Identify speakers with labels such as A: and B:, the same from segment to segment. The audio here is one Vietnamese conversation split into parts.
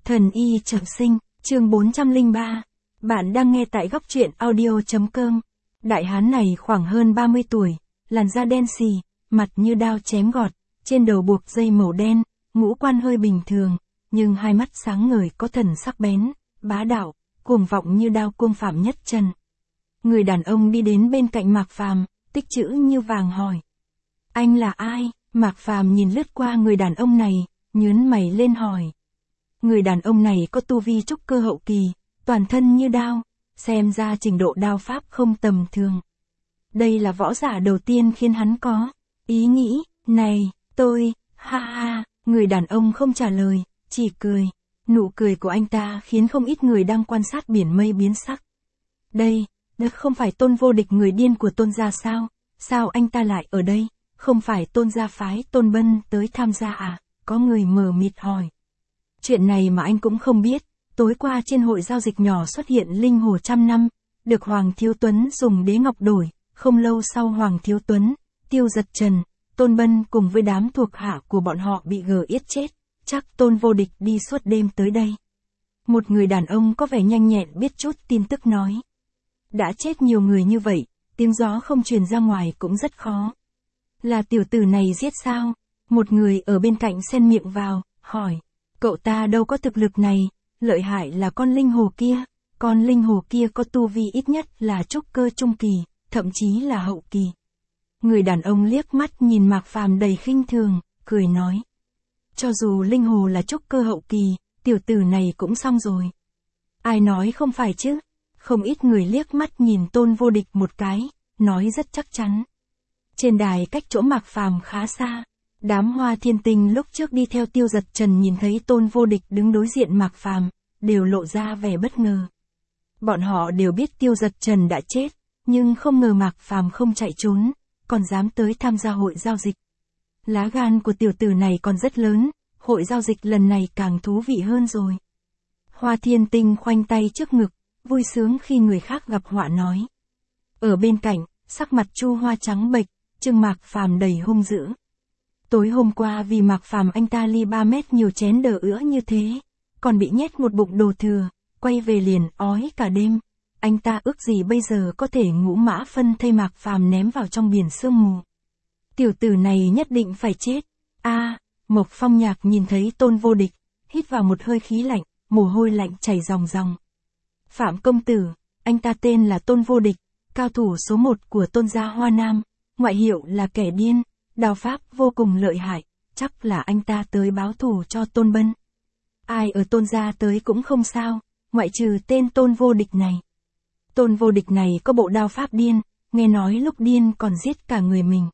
A: Thần y trọng sinh, chương 403. Bạn đang nghe tại góc truyện audio.com. Đại hán này khoảng hơn 30 tuổi, làn da đen xì, mặt như đao chém gọt, trên đầu buộc dây màu đen, ngũ quan hơi bình thường, nhưng hai mắt sáng ngời có thần sắc bén, bá đạo, cuồng vọng như đao cương Phạm Nhất Trần. Người đàn ông đi đến bên cạnh Mạc Phàm, tích chữ như vàng hỏi: "Anh là ai?" Mạc Phàm nhìn lướt qua người đàn ông này, nhướng mày lên hỏi. Người đàn ông này có tu vi trúc cơ hậu kỳ, toàn thân như đao, xem ra trình độ đao pháp không tầm thường. Đây là võ giả đầu tiên khiến hắn có ý nghĩ, này, tôi, ha ha, người đàn ông không trả lời, chỉ cười. Nụ cười của anh ta khiến không ít người đang quan sát biển mây biến sắc. Đây không phải Tôn Vô Địch người điên của Tôn gia sao? Sao anh ta lại ở đây? Không phải Tôn gia phái Tôn Bân tới tham gia à? Có người mờ mịt hỏi. Chuyện này mà anh cũng không biết, tối qua trên hội giao dịch nhỏ xuất hiện linh hồ 100 năm, được Hoàng Thiếu Tuấn dùng đế ngọc đổi, không lâu sau Hoàng Thiếu Tuấn, Tiêu Giật Trần, Tôn Bân cùng với đám thuộc hạ của bọn họ bị yết chết, chắc Tôn Vô Địch đi suốt đêm tới đây. Một người đàn ông có vẻ nhanh nhẹn biết chút tin tức nói. Đã chết nhiều người như vậy, tiếng gió không truyền ra ngoài cũng rất khó. Là tiểu tử này giết sao? Một người ở bên cạnh xen miệng vào, hỏi. Cậu ta đâu có thực lực này, lợi hại là con linh hồ kia. Con linh hồ kia có tu vi ít nhất là trúc cơ trung kỳ, thậm chí là hậu kỳ. Người đàn ông liếc mắt nhìn Mạc Phàm đầy khinh thường, cười nói. Cho dù linh hồ là trúc cơ hậu kỳ, tiểu tử này cũng xong rồi. Ai nói không phải chứ? Không ít người liếc mắt nhìn Tôn Vô Địch một cái, nói rất chắc chắn. Trên đài cách chỗ Mạc Phàm khá xa, đám Hoa Thiên Tinh lúc trước đi theo Tiêu Giật Trần nhìn thấy Tôn Vô Địch đứng đối diện Mạc Phàm, đều lộ ra vẻ bất ngờ. Bọn họ đều biết Tiêu Giật Trần đã chết, nhưng không ngờ Mạc Phàm không chạy trốn, còn dám tới tham gia hội giao dịch. Lá gan của tiểu tử này còn rất lớn, hội giao dịch lần này càng thú vị hơn rồi. Hoa Thiên Tinh khoanh tay trước ngực, vui sướng khi người khác gặp họa nói. Ở bên cạnh, sắc mặt Chu Hoa trắng bệch, trừng Mạc Phàm đầy hung dữ. Tối hôm qua vì Mạc Phàm anh ta ly 3 mét nhiều chén đờ ữa như thế, còn bị nhét một bụng đồ thừa, quay về liền ói cả đêm. Anh ta ước gì bây giờ có thể ngũ mã phân thây Mạc Phàm ném vào trong biển sương mù. Tiểu tử này nhất định phải chết. Mộc Phong Nhạc nhìn thấy Tôn Vô Địch, hít vào một hơi khí lạnh, mồ hôi lạnh chảy ròng ròng. Phạm công tử, anh ta tên là Tôn Vô Địch, cao thủ số 1 của Tôn gia Hoa Nam, ngoại hiệu là kẻ điên, đao pháp vô cùng lợi hại, chắc là anh ta tới báo thù cho Tôn Bân. Ai ở Tôn gia tới cũng không sao, ngoại trừ tên Tôn Vô Địch này. Tôn Vô Địch này có bộ đao pháp điên, nghe nói lúc điên còn giết cả người mình.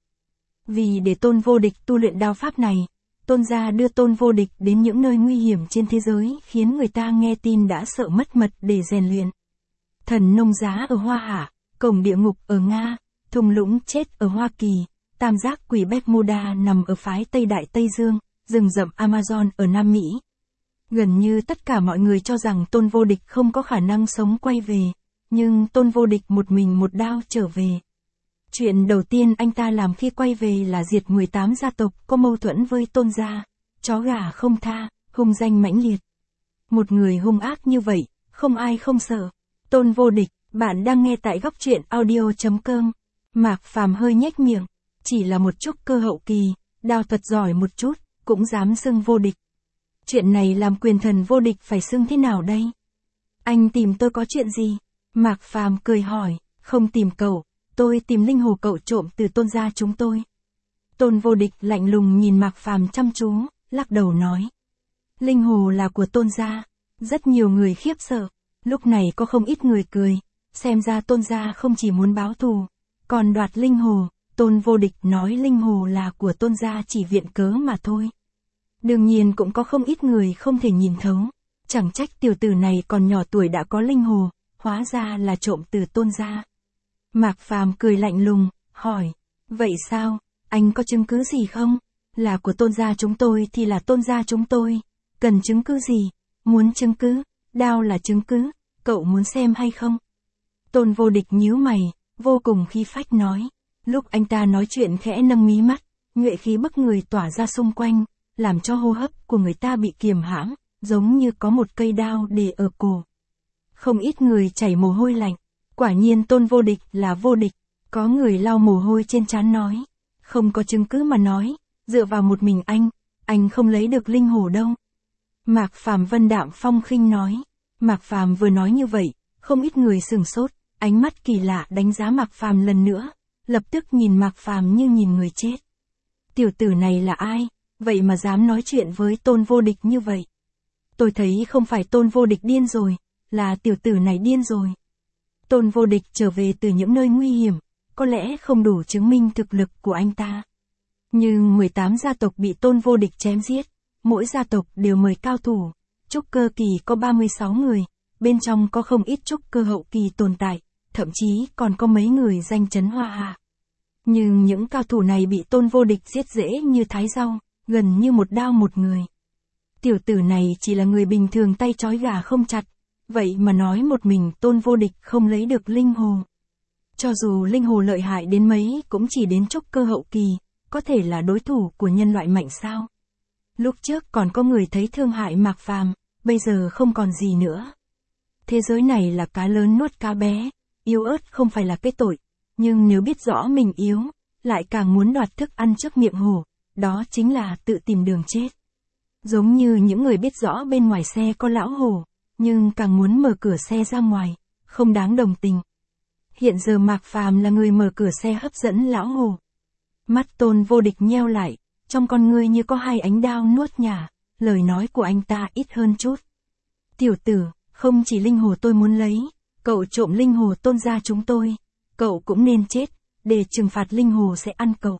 A: Vì để Tôn Vô Địch tu luyện đao pháp này, Tôn gia đưa Tôn Vô Địch đến những nơi nguy hiểm trên thế giới khiến người ta nghe tin đã sợ mất mật để rèn luyện. Thần nông giá ở Hoa Hạ, cổng địa ngục ở Nga, thung lũng chết ở Hoa Kỳ, tam giác quỷ Bermuda nằm ở phái Tây Đại Tây Dương, rừng rậm Amazon ở Nam Mỹ. Gần như tất cả mọi người cho rằng Tôn Vô Địch không có khả năng sống quay về, nhưng Tôn Vô Địch một mình một đao trở về. Chuyện đầu tiên anh ta làm khi quay về là diệt 18 gia tộc có mâu thuẫn với Tôn gia, chó gà không tha, hung danh mãnh liệt. Một người hung ác như vậy, không ai không sợ. Tôn Vô Địch, bạn đang nghe tại góc truyện audio.com. Mạc Phàm hơi nhếch miệng, chỉ là một trúc cơ hậu kỳ, đao thuật giỏi một chút, cũng dám xưng vô địch. Chuyện này làm quyền thần vô địch phải xưng thế nào đây? Anh tìm tôi có chuyện gì? Mạc Phàm cười hỏi, không tìm cậu, tôi tìm linh hồ cậu trộm từ Tôn gia chúng tôi. Tôn Vô Địch lạnh lùng nhìn Mạc Phàm chăm chú, lắc đầu nói. Linh hồ là của Tôn gia, rất nhiều người khiếp sợ, lúc này có không ít người cười, xem ra Tôn gia không chỉ muốn báo thù, còn đoạt linh hồ. Tôn Vô Địch nói linh hồ là của Tôn gia chỉ viện cớ mà thôi. Đương nhiên cũng có không ít người không thể nhìn thấu, chẳng trách tiểu tử này còn nhỏ tuổi đã có linh hồ, hóa ra là trộm từ Tôn gia. Mạc Phàm cười lạnh lùng, hỏi, vậy sao, anh có chứng cứ gì không? Là của Tôn gia chúng tôi thì là Tôn gia chúng tôi, cần chứng cứ gì? Muốn chứng cứ, đao là chứng cứ, cậu muốn xem hay không? Tôn Vô Địch nhíu mày, vô cùng khí phách nói. Lúc anh ta nói chuyện khẽ nâng mí mắt, nhuệ khí bức người tỏa ra xung quanh, làm cho hô hấp của người ta bị kiềm hãm, giống như có một cây đao để ở cổ. Không ít người chảy mồ hôi lạnh, quả nhiên Tôn Vô Địch là vô địch, có người lau mồ hôi trên trán nói, không có chứng cứ mà nói, dựa vào một mình anh không lấy được linh hồ đâu. Mạc Phàm vân đạm phong khinh nói, Mạc Phàm vừa nói như vậy, không ít người sửng sốt, ánh mắt kỳ lạ đánh giá Mạc Phàm lần nữa, lập tức nhìn Mạc Phàm như nhìn người chết. Tiểu tử này là ai, vậy mà dám nói chuyện với Tôn Vô Địch như vậy? Tôi thấy không phải Tôn Vô Địch điên rồi, là tiểu tử này điên rồi. Tôn Vô Địch trở về từ những nơi nguy hiểm, có lẽ không đủ chứng minh thực lực của anh ta. Nhưng 18 gia tộc bị Tôn Vô Địch chém giết, mỗi gia tộc đều mời cao thủ, trúc cơ kỳ có 36 người, bên trong có không ít trúc cơ hậu kỳ tồn tại, thậm chí còn có mấy người danh chấn hoa hạ. Nhưng những cao thủ này bị Tôn Vô Địch giết dễ như thái rau, gần như một đao một người. Tiểu tử này chỉ là người bình thường tay trói gà không chặt, vậy mà nói một mình Tôn Vô Địch không lấy được linh hồ. Cho dù linh hồ lợi hại đến mấy cũng chỉ đến trúc cơ hậu kỳ, có thể là đối thủ của nhân loại mạnh sao? Lúc trước còn có người thấy thương hại Mạc Phàm, bây giờ không còn gì nữa. Thế giới này là cá lớn nuốt cá bé, yếu ớt không phải là cái tội, nhưng nếu biết rõ mình yếu, lại càng muốn đoạt thức ăn trước miệng hổ, đó chính là tự tìm đường chết. Giống như những người biết rõ bên ngoài xe có lão hổ, nhưng càng muốn mở cửa xe ra ngoài, không đáng đồng tình. Hiện giờ Mạc Phàm là người mở cửa xe hấp dẫn lão hổ. Mắt Tôn Vô Địch nheo lại, trong con ngươi như có hai ánh đao nuốt nhả, lời nói của anh ta ít hơn chút. Tiểu tử, không chỉ linh hồ tôi muốn lấy, cậu trộm linh hồ Tôn gia chúng tôi, cậu cũng nên chết, để trừng phạt linh hồ sẽ ăn cậu.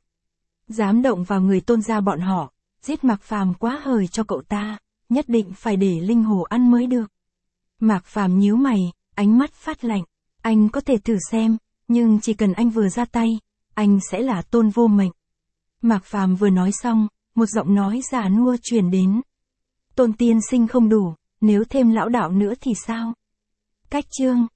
A: Dám động vào người Tôn gia bọn họ, giết Mạc Phàm quá hời cho cậu ta, nhất định phải để linh hồ ăn mới được. Mạc Phàm nhíu mày, ánh mắt phát lạnh, anh có thể thử xem, nhưng chỉ cần anh vừa ra tay, anh sẽ là Tôn vô mệnh. Mạc Phàm vừa nói xong, một giọng nói già nua truyền đến. Tôn tiên sinh không đủ, nếu thêm lão đạo nữa thì sao? Cách chương